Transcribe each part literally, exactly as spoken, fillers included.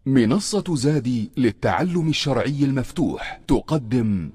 منصة زادي للتعلم الشرعي المفتوح تقدم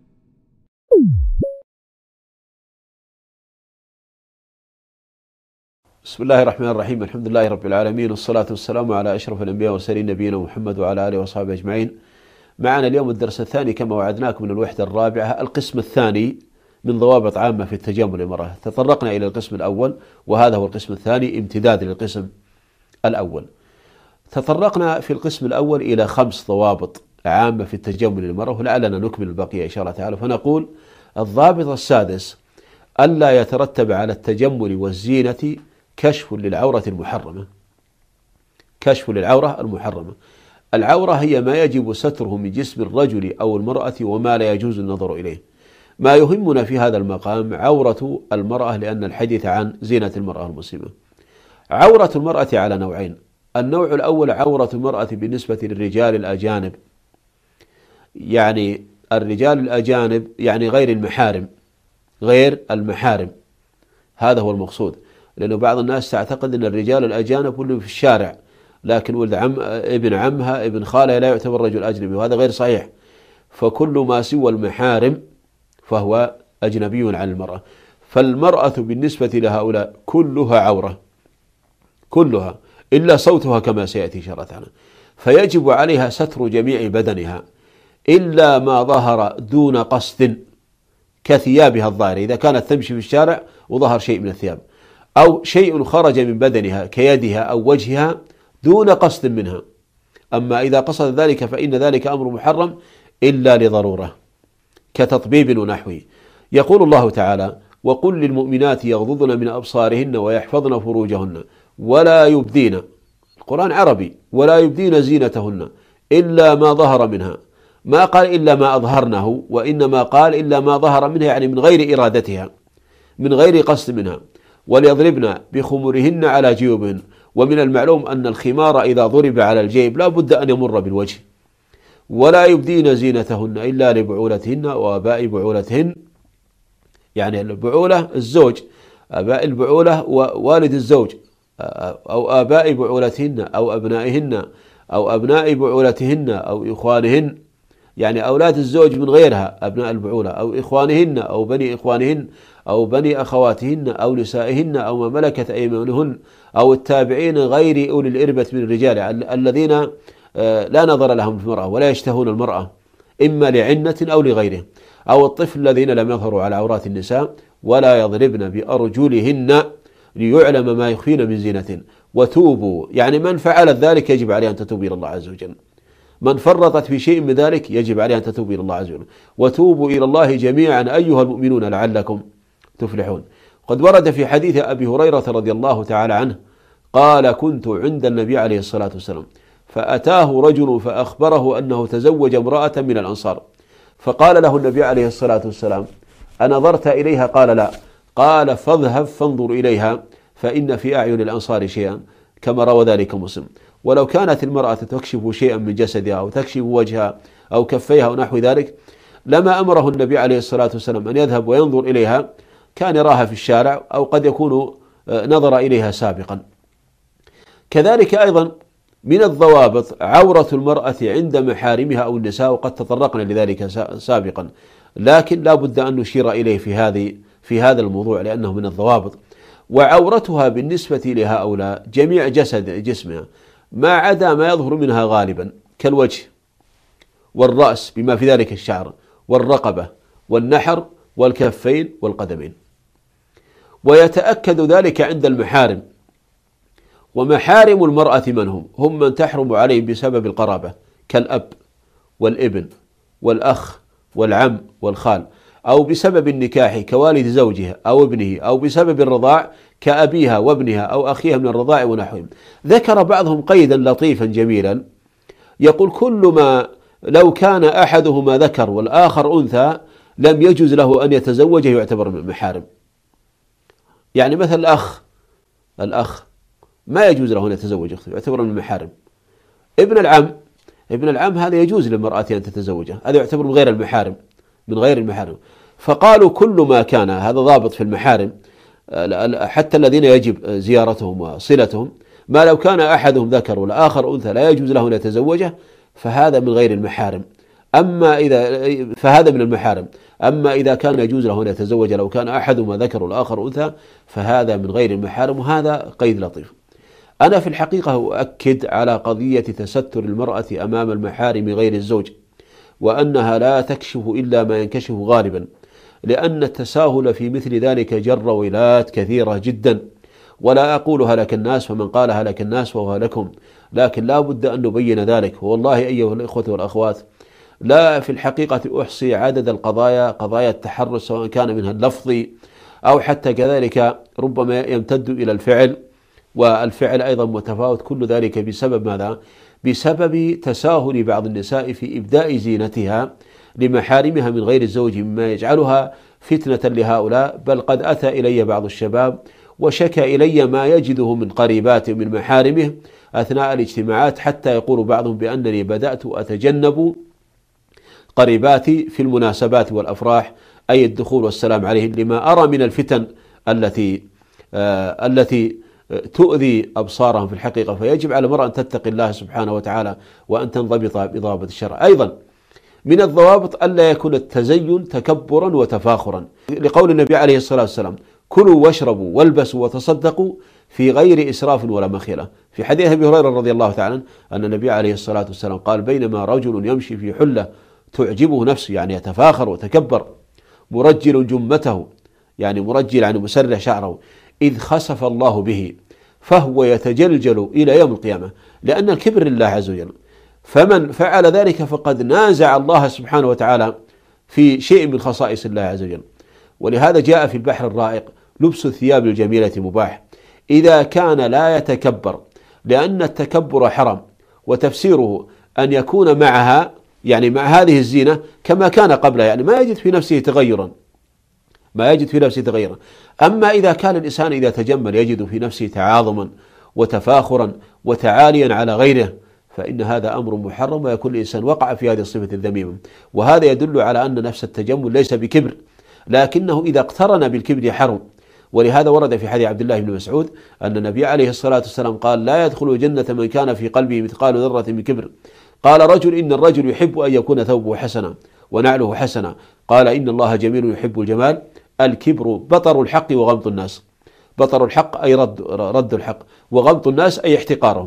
بسم الله الرحمن الرحيم. الحمد لله رب العالمين، والصلاة والسلام على أشرف الأنبياء والمرسلين نبينا محمد وعلى آله وصحبه أجمعين. معنا اليوم الدرس الثاني كما وعدناكم من الوحدة الرابعة، القسم الثاني من ضوابط عامة في التجمل للمرأة. تطرقنا إلى القسم الأول وهذا هو القسم الثاني امتداد للقسم الأول. تطرقنا في القسم الأول إلى خمس ضوابط عامة في التجمل للمرأة، ولعلنا نكمل البقية إن شاء الله تعالى. فنقول: الضابط السادس: ألا يترتب على التجمل والزينة كشف للعورة المحرمة. كشف للعورة المحرمة. العورة هي ما يجب ستره من جسم الرجل أو المرأة وما لا يجوز النظر إليه. ما يهمنا في هذا المقام عورة المرأة، لأن الحديث عن زينة المرأة المسلمة. عورة المرأة على نوعين: النوع الأول عورة المرأة بالنسبة للرجال الأجانب، يعني الرجال الأجانب يعني غير المحارم، غير المحارم، هذا هو المقصود. لأنه بعض الناس تعتقد أن الرجال الأجانب كلهم في الشارع، لكن ولد عم ابن عمها ابن خالها لا يعتبر رجل أجنبي، وهذا غير صحيح. فكل ما سوى المحارم فهو أجنبي عن المرأة. فالمرأة بالنسبة لهؤلاء كلها عورة، كلها إلا صوتها كما سيأتي إن شاء الله تعالى. فيجب عليها ستر جميع بدنها إلا ما ظهر دون قصد كثيابها الظاهرة، إذا كانت تمشي في الشارع وظهر شيء من الثياب، أو شيء خرج من بدنها كيدها أو وجهها دون قصد منها. أما إذا قصد ذلك فإن ذلك أمر محرم إلا لضرورة كتطبيب ونحوه. يقول الله تعالى: وقل للمؤمنات يغضضن من أبصارهن ويحفظن فروجهن ولا يبدين، القرآن عربي، ولا يبدين زينتهن إلا ما ظهر منها. ما قال إلا ما أظهرنه، وإنما قال إلا ما ظهر منها، يعني من غير إرادتها، من غير قصد منها. وليضربن بخمرهن على جيوبهن. ومن المعلوم أن الخمار إذا ضرب على الجيب لا بد أن يمر بالوجه. ولا يبدين زينتهن إلا لبعولتهن وآباء بعولتهن، يعني البعولة الزوج، آباء البعولة ووالد الزوج، أو آباء بعولتهن أو أبنائهن أو أبناء بعولتهن أو إخوانهن، يعني أولاد الزوج من غيرها أبناء البعولة، أو إخوانهن أو بني إخوانهن أو بني أخواتهن أو نسائهن أو ما ملكت أيمانهن أو التابعين غير أولي الإربة من الرجال الذين لا نظر لهم في المرأة ولا يشتهون المرأة إما لعنة أو لغيره، أو الطفل الذين لم يظهروا على عورات النساء. ولا يضربن بأرجلهن ليعلم ما يخفين من زينة. وتوبوا، يعني من فعلت ذلك يجب عليه أن تتوب إلى الله عز وجل. من فرطت في شيء من ذلك يجب عليه أن تتوب إلى الله عز وجل. وتوبوا إلى الله جميعا أيها المؤمنون لعلكم تفلحون. قد ورد في حديث أبي هريرة رضي الله تعالى عنه قال: كنت عند النبي عليه الصلاة والسلام فأتاه رجل فأخبره أنه تزوج امرأة من الأنصار، فقال له النبي عليه الصلاة والسلام: أنظرت إليها؟ قال: لا. قال: فاذهب فانظر إليها فإن في أعين الأنصار شيئا، كما روى ذلك مسلم. ولو كانت المرأة تكشف شيئا من جسدها أو تكشف وجهها أو كفيها أو نحو ذلك لما أمره النبي عليه الصلاة والسلام أن يذهب وينظر إليها، كان يراها في الشارع أو قد يكون نظر إليها سابقا. كذلك أيضا من الضوابط عورة المرأة عند محارمها أو النساء، وقد تطرقنا لذلك سابقا، لكن لا بد أن نشير إليه في هذه في هذا الموضوع لأنه من الضوابط. وعورتها بالنسبة لهؤلاء جميع جسد جسمها ما عدا ما يظهر منها غالبا كالوجه والرأس بما في ذلك الشعر والرقبة والنحر والكفين والقدمين. ويتأكد ذلك عند المحارم. ومحارم المرأة من هم؟ هم من تحرم عليه بسبب القرابة كالأب والابن والأخ والعم والخال، أو بسبب النكاح كوالد زوجها أو ابنه، أو بسبب الرضاع كأبيها وابنها أو أخيها من الرضاع ونحوهم. ذكر بعضهم قيدا لطيفا جميلا يقول: كل ما لو كان أحدهما ذكر والآخر أنثى لم يجوز له أن يتزوجه يعتبر من المحارم. يعني مثل الأخ الأخ ما يجوز له أن يتزوج أخته يعتبر من المحارم. ابن العم ابن العم هذا يجوز للمرأة أن تتزوجه، هذا يعتبر من غير المحارم من غير المحارم. فقالوا كل ما كان، هذا ضابط في المحارم حتى الذين يجب زيارتهم وصلتهم، ما لو كان أحدهم ذكر والآخر أنثى لا يجوز له أن يتزوجه فهذا من غير المحارم. أما إذا فهذا من المحارم. أما إذا كان يجوز له أن يتزوج لو كان أحدهما ذكر والآخر أنثى فهذا من غير المحارم، وهذا قيد لطيف. أنا في الحقيقة أؤكد على قضية تستر المرأة أمام المحارم غير الزوج، وأنها لا تكشف إلا ما ينكشف غالبا، لأن التساهل في مثل ذلك جر ويلات كثيرة جدا. ولا أقول هلك الناس، فمن قال هلك الناس فهو لكم، لكن لا بد أن نبين ذلك. والله أيها الإخوة والأخوات، لا في الحقيقة أحصي عدد القضايا، قضايا التحرش سواء كان منها اللفظي أو حتى كذلك ربما يمتد إلى الفعل، والفعل أيضا متفاوت. كل ذلك بسبب ماذا؟ بسبب تساهل بعض النساء في إبداء زينتها لمحارمها من غير الزوج، مما يجعلها فتنة لهؤلاء. بل قد أتى إلي بعض الشباب وشكى إلي ما يجده من قريبات من محارمه أثناء الاجتماعات، حتى يقول بعضهم بأنني بدأت أتجنب قريباتي في المناسبات والأفراح، أي الدخول والسلام عليهم، لما أرى من الفتن التي آه التي تؤذي أبصارهم في الحقيقة. فيجب على المرأة أن تتقي الله سبحانه وتعالى وأن تنضبط بضوابط الشرع. أيضا من الضوابط ألا يكون التزين تكبرا وتفاخرا، لقول النبي عليه الصلاة والسلام: كلوا واشربوا والبسوا وتصدقوا في غير إسراف ولا مخيلة. في حديث أبي هريرة رضي الله تعالى عنه أن النبي عليه الصلاة والسلام قال: بينما رجل يمشي في حلة تعجبه نفسه، يعني يتفاخر وتكبر، مرجل جمته، يعني مرجل يعني مسرح شعره، إذ خسف الله به فهو يتجلجل إلى يوم القيامة، لأن الكبر لله عز وجل. فمن فعل ذلك فقد نازع الله سبحانه وتعالى في شيء من خصائص الله عز وجل. ولهذا جاء في البحر الرائق: لبس الثياب الجميلة مباح إذا كان لا يتكبر، لأن التكبر حرام، وتفسيره أن يكون معها، يعني مع هذه الزينة كما كان قبلها، يعني ما يجد في نفسه تغيرا ما يجد في نفسه تغيرا. أما إذا كان الإنسان إذا تجمل يجد في نفسه تعاظما وتفاخرا وتعاليا على غيره، فإن هذا أمر محرم، ويكون الإنسان وقع في هذه الصفة الذميمة. وهذا يدل على أن نفس التجمل ليس بكبر، لكنه إذا اقترن بالكبر حرم. ولهذا ورد في حديث عبد الله بن مسعود أن النبي عليه الصلاة والسلام قال: لا يدخل جنة من كان في قلبه مثقال ذرة من كبر. قال رجل: إن الرجل يحب أن يكون ثوبه حسنا ونعله حسنا. قال: إن الله جميل يحب الجمال. الكبر بطر الحق وغمط الناس. بطر الحق أي رد, رد الحق، وغمط الناس أي احتقارهم.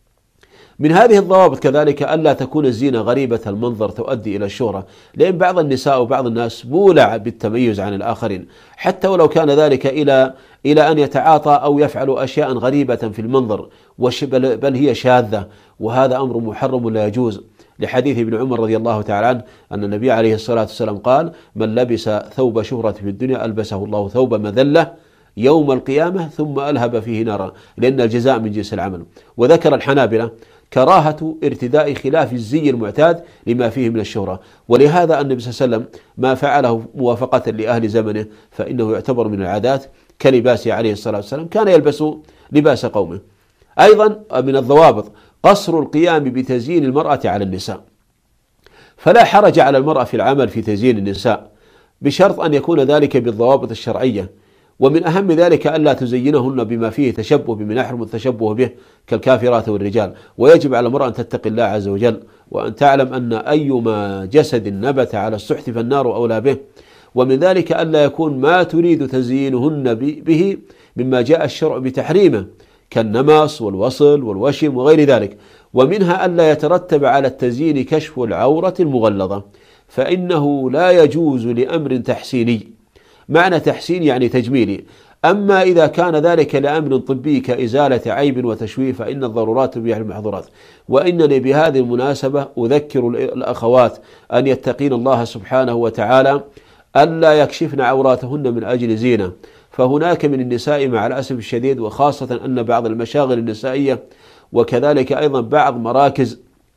من هذه الضوابط كذلك ألا تكون الزينة غريبة المنظر تؤدي إلى الشهرة، لأن بعض النساء وبعض الناس مولع بالتميز عن الآخرين، حتى ولو كان ذلك إلى إلى أن يتعاطى أو يفعل أشياء غريبة في المنظر، بل هي شاذة، وهذا أمر محرم لا يجوز. لحديث ابن عمر رضي الله تعالى عنه أن النبي عليه الصلاة والسلام قال: من لبس ثوب شهرة في الدنيا ألبسه الله ثوب مذلة يوم القيامة ثم ألهب فيه نارا، لأن الجزاء من جنس العمل. وذكر الحنابلة كراهة ارتداء خلاف الزي المعتاد لما فيه من الشهرة، ولهذا النبي صلى الله عليه وسلم ما فعله موافقة لأهل زمنه فإنه يعتبر من العادات، كلباسه عليه الصلاة والسلام كان يلبس لباس قومه. أيضا من الضوابط قصر القيام بتزيين المرأة على النساء، فلا حرج على المرأة في العمل في تزيين النساء، بشرط أن يكون ذلك بالضوابط الشرعية. ومن أهم ذلك ألا تزينهن بما فيه تشبه بمن يحرم التشبه به كالكافرات والرجال. ويجب على المرأة أن تتقي الله عز وجل، وأن تعلم أن أيما جسد نبت على السحت فالنار أولى به. ومن ذلك ألا يكون ما تريد تزيينهن به مما جاء الشرع بتحريمه كالنمص والوصل والوشم وغير ذلك. ومنها ألا يترتب على التزيين كشف العورة المغلظة، فإنه لا يجوز لأمر تحسيني. معنى تحسين يعني تجميلي. أما إذا كان ذلك لأمر طبي كإزالة عيب وتشويه فإن الضرورات تبيح المحظورات. وإنني بهذه المناسبة أذكر الأخوات أن يتقين الله سبحانه وتعالى ألا يكشفن عوراتهن من أجل زينة. فهناك من النساء مع الأسف الشديد، وخاصة أن بعض المشاغل النسائية وكذلك أيضا بعض مراكز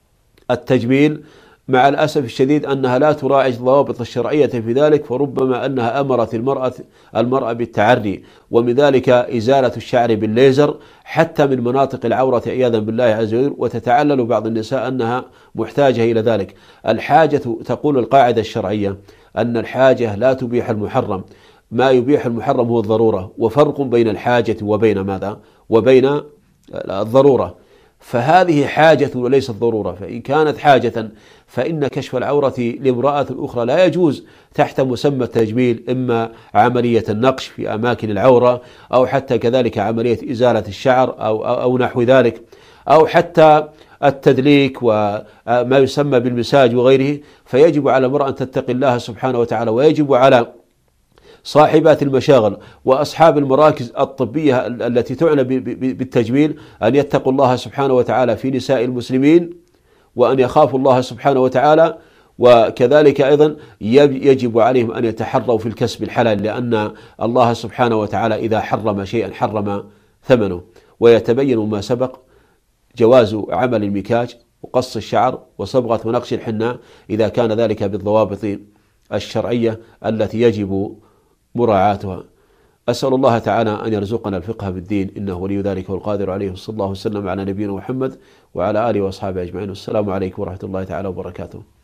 التجميل مع الأسف الشديد أنها لا تراعي الضوابط الشرعية في ذلك، فربما أنها أمرت المرأة المرأة بالتعري، ومن ذلك إزالة الشعر بالليزر حتى من مناطق العورة عياذا بالله عز وجل. وتتعلل بعض النساء أنها محتاجة إلى ذلك. الحاجة، تقول القاعدة الشرعية أن الحاجة لا تبيح المحرم، ما يبيح المحرم هو الضرورة. وفرق بين الحاجة وبين ماذا؟ وبين الضرورة، فهذه حاجة وليست ضرورة. فإن كانت حاجة فإن كشف العورة لامرأة أخرى لا يجوز تحت مسمى التجميل، إما عملية النقش في أماكن العورة، أو حتى كذلك عملية إزالة الشعر أو, أو نحو ذلك، أو حتى التدليك وما يسمى بالمساج وغيره. فيجب على المرأة أن تتقي الله سبحانه وتعالى، ويجب على صاحبات المشاغل وأصحاب المراكز الطبية التي تعنى بالتجميل أن يتقوا الله سبحانه وتعالى في نساء المسلمين، وأن يخافوا الله سبحانه وتعالى. وكذلك أيضا يجب عليهم أن يتحروا في الكسب الحلال، لأن الله سبحانه وتعالى إذا حرم شيئا حرم ثمنه. ويتبين ما سبق جواز عمل المكياج وقص الشعر وصبغة ونقش الحناء إذا كان ذلك بالضوابط الشرعية التي يجب مراعاتها. أسأل الله تعالى أن يرزقنا الفقه بالدين، إنه ولي ذلك والقادر عليه. صلى الله وسلم على نبينا محمد وعلى آله وأصحابه أجمعين. والسلام عليكم ورحمة الله تعالى وبركاته.